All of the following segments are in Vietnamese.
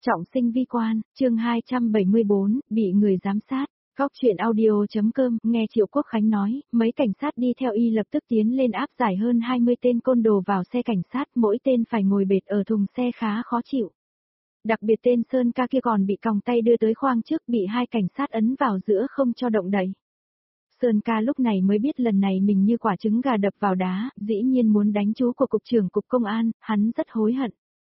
Trọng sinh vi quan, chương 274, bị người giám sát. Góc chuyện audio.com, nghe Triệu Quốc Khánh nói, mấy cảnh sát đi theo y lập tức tiến lên áp giải hơn 20 tên côn đồ vào xe cảnh sát, mỗi tên phải ngồi bệt ở thùng xe khá khó chịu. Đặc biệt tên Sơn Ca kia còn bị còng tay đưa tới khoang trước, bị hai cảnh sát ấn vào giữa không cho động đậy. Sơn Ca lúc này mới biết lần này mình như quả trứng gà đập vào đá, dĩ nhiên muốn đánh chú của cục trưởng cục công an, hắn rất hối hận.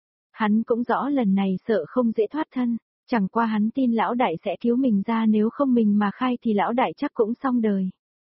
Hắn cũng rõ lần này sợ không dễ thoát thân, chẳng qua hắn tin lão đại sẽ cứu mình ra, nếu không mình mà khai thì lão đại chắc cũng xong đời.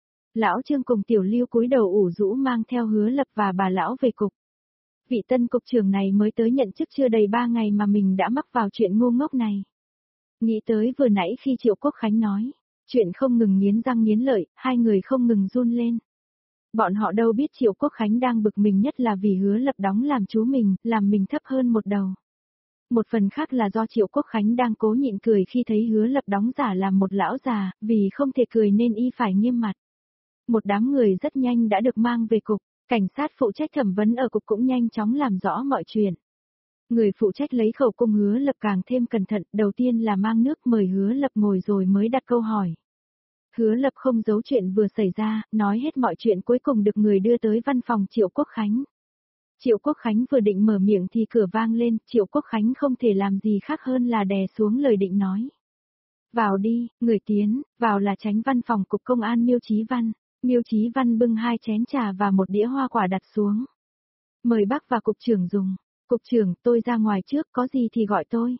Lão Trương cùng Tiểu Lưu cúi đầu ủ rũ mang theo Hứa Lập và bà lão về cục. Vị tân cục trưởng này mới tới nhận chức chưa đầy 3 ngày mà mình đã mắc vào chuyện ngu ngốc này. Nghĩ tới vừa nãy khi Triệu Quốc Khánh nói, chuyện không ngừng nghiến răng nghiến lợi, hai người không ngừng run lên. Bọn họ đâu biết Triệu Quốc Khánh đang bực mình nhất là vì Hứa Lập đóng làm chú mình, làm mình thấp hơn một đầu. Một phần khác là do Triệu Quốc Khánh đang cố nhịn cười khi thấy Hứa Lập đóng giả làm một lão già, vì không thể cười nên y phải nghiêm mặt. Một đám người rất nhanh đã được mang về cục, cảnh sát phụ trách thẩm vấn ở cục cũng nhanh chóng làm rõ mọi chuyện. Người phụ trách lấy khẩu cung Hứa Lập càng thêm cẩn thận, đầu tiên là mang nước mời Hứa Lập ngồi rồi mới đặt câu hỏi. Hứa Lập không giấu chuyện vừa xảy ra, nói hết mọi chuyện, cuối cùng được người đưa tới văn phòng Triệu Quốc Khánh. Triệu Quốc Khánh vừa định mở miệng thì cửa vang lên, Triệu Quốc Khánh không thể làm gì khác hơn là đè xuống lời định nói. Vào đi, người tiến, vào là Chánh văn phòng cục công an Miêu Chí Văn. Miêu Chí Văn bưng 2 chén trà và một đĩa hoa quả đặt xuống. Mời bác và cục trưởng dùng. Cục trưởng, tôi ra ngoài trước, có gì thì gọi tôi.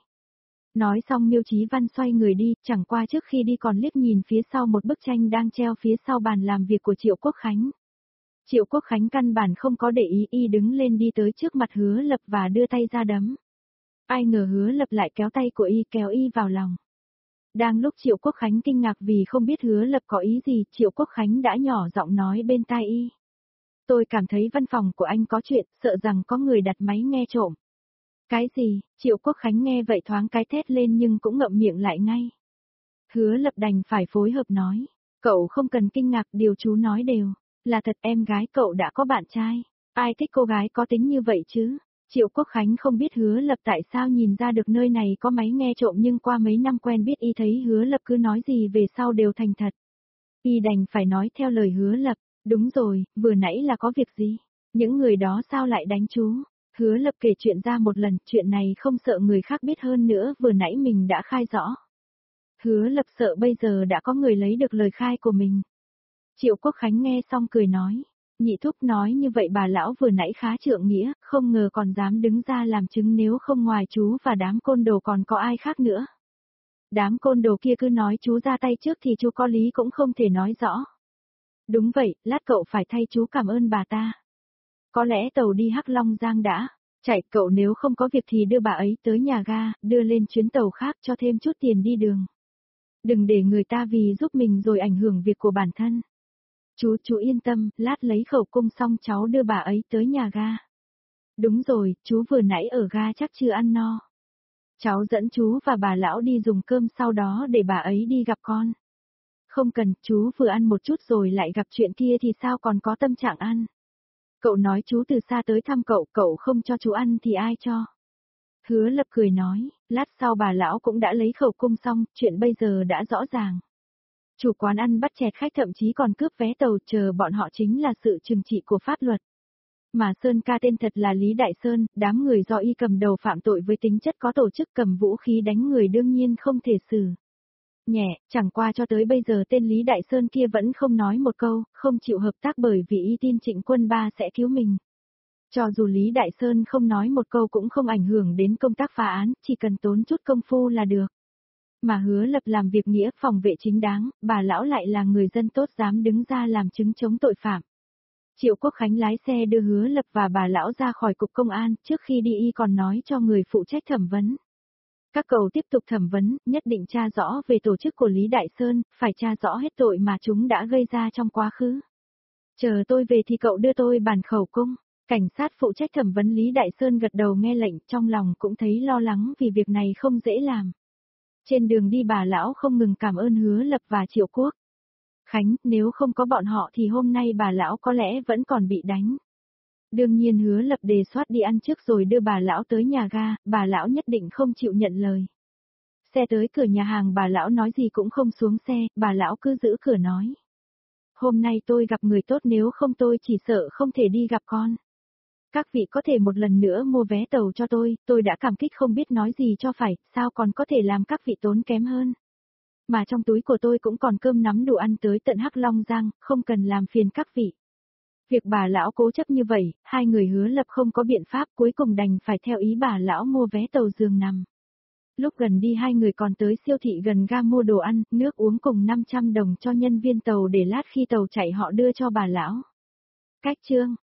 Nói xong Miêu Chí Văn xoay người đi, chẳng qua trước khi đi còn liếc nhìn phía sau một bức tranh đang treo phía sau bàn làm việc của Triệu Quốc Khánh. Triệu Quốc Khánh căn bản không có để ý, y đứng lên đi tới trước mặt Hứa Lập và đưa tay ra đấm. Ai ngờ Hứa Lập lại kéo tay của y, kéo y vào lòng. Đang lúc Triệu Quốc Khánh kinh ngạc vì không biết Hứa Lập có ý gì, Triệu Quốc Khánh đã nhỏ giọng nói bên tai y. Tôi cảm thấy văn phòng của anh có chuyện, sợ rằng có người đặt máy nghe trộm. Cái gì? Triệu Quốc Khánh nghe vậy thoáng cái thét lên nhưng cũng ngậm miệng lại ngay. Hứa Lập đành phải phối hợp nói. Cậu không cần kinh ngạc, điều chú nói đều là thật, em gái cậu đã có bạn trai. Ai thích cô gái có tính như vậy chứ? Triệu Quốc Khánh không biết Hứa Lập tại sao nhìn ra được nơi này có máy nghe trộm, nhưng qua mấy năm quen biết y thấy Hứa Lập cứ nói gì về sau đều thành thật. Y đành phải nói theo lời Hứa Lập. Đúng rồi, vừa nãy là có việc gì? Những người đó sao lại đánh chú? Hứa Lập kể chuyện ra một lần, chuyện này không sợ người khác biết, hơn nữa vừa nãy mình đã khai rõ. Hứa Lập sợ bây giờ đã có người lấy được lời khai của mình. Triệu Quốc Khánh nghe xong cười nói. Nhị thúc nói như vậy bà lão vừa nãy khá trượng nghĩa, không ngờ còn dám đứng ra làm chứng, nếu không ngoài chú và đám côn đồ còn có ai khác nữa. Đám côn đồ kia cứ nói chú ra tay trước thì chú có lý cũng không thể nói rõ. Đúng vậy, lát cậu phải thay chú cảm ơn bà ta. Có lẽ tàu đi Hắc Long Giang đã chạy, cậu nếu không có việc thì đưa bà ấy tới nhà ga, đưa lên chuyến tàu khác cho thêm chút tiền đi đường. Đừng để người ta vì giúp mình rồi ảnh hưởng việc của bản thân. Chú yên tâm, lát lấy khẩu cung xong cháu đưa bà ấy tới nhà ga. Đúng rồi, chú vừa nãy ở ga chắc chưa ăn no. Cháu dẫn chú và bà lão đi dùng cơm sau đó để bà ấy đi gặp con. Không cần, chú vừa ăn một chút rồi lại gặp chuyện kia thì sao còn có tâm trạng ăn. Cậu nói chú từ xa tới thăm cậu, cậu không cho chú ăn thì ai cho. Hứa Lập cười nói, lát sau bà lão cũng đã lấy khẩu cung xong, chuyện bây giờ đã rõ ràng. Chủ quán ăn bắt chẹt khách, thậm chí còn cướp vé tàu, chờ bọn họ chính là sự trừng trị của pháp luật. Mà Sơn Ca tên thật là Lý Đại Sơn, đám người do y cầm đầu phạm tội với tính chất có tổ chức, cầm vũ khí đánh người đương nhiên không thể xử nhẹ, chẳng qua cho tới bây giờ tên Lý Đại Sơn kia vẫn không nói một câu, không chịu hợp tác bởi vì y tin Trịnh Quân Ba sẽ cứu mình. Cho dù Lý Đại Sơn không nói một câu cũng không ảnh hưởng đến công tác phá án, chỉ cần tốn chút công phu là được. Mà Hứa Lập làm việc nghĩa, phòng vệ chính đáng, bà lão lại là người dân tốt dám đứng ra làm chứng chống tội phạm. Triệu Quốc Khánh lái xe đưa Hứa Lập và bà lão ra khỏi cục công an, trước khi đi y còn nói cho người phụ trách thẩm vấn. Các cậu tiếp tục thẩm vấn, nhất định tra rõ về tổ chức của Lý Đại Sơn, phải tra rõ hết tội mà chúng đã gây ra trong quá khứ. Chờ tôi về thì cậu đưa tôi bản khẩu cung. Cảnh sát phụ trách thẩm vấn Lý Đại Sơn gật đầu nghe lệnh, trong lòng cũng thấy lo lắng vì việc này không dễ làm. Trên đường đi bà lão không ngừng cảm ơn Hứa Lập và Triệu Quốc Khánh, nếu không có bọn họ thì hôm nay bà lão có lẽ vẫn còn bị đánh. Đương nhiên Hứa Lập đề xuất đi ăn trước rồi đưa bà lão tới nhà ga, bà lão nhất định không chịu nhận lời. Xe tới cửa nhà hàng bà lão nói gì cũng không xuống xe, bà lão cứ giữ cửa nói. Hôm nay tôi gặp người tốt, nếu không tôi chỉ sợ không thể đi gặp con. Các vị có thể một lần nữa mua vé tàu cho tôi đã cảm kích không biết nói gì cho phải, sao còn có thể làm các vị tốn kém hơn. Mà trong túi của tôi cũng còn cơm nắm đồ ăn tới tận Hắc Long Giang, không cần làm phiền các vị. Việc bà lão cố chấp như vậy, hai người Hứa Lập không có biện pháp, cuối cùng đành phải theo ý bà lão mua vé tàu giường nằm. Lúc gần đi hai người còn tới siêu thị gần ga mua đồ ăn, nước uống cùng 500 đồng cho nhân viên tàu để lát khi tàu chạy họ đưa cho bà lão. Cách chương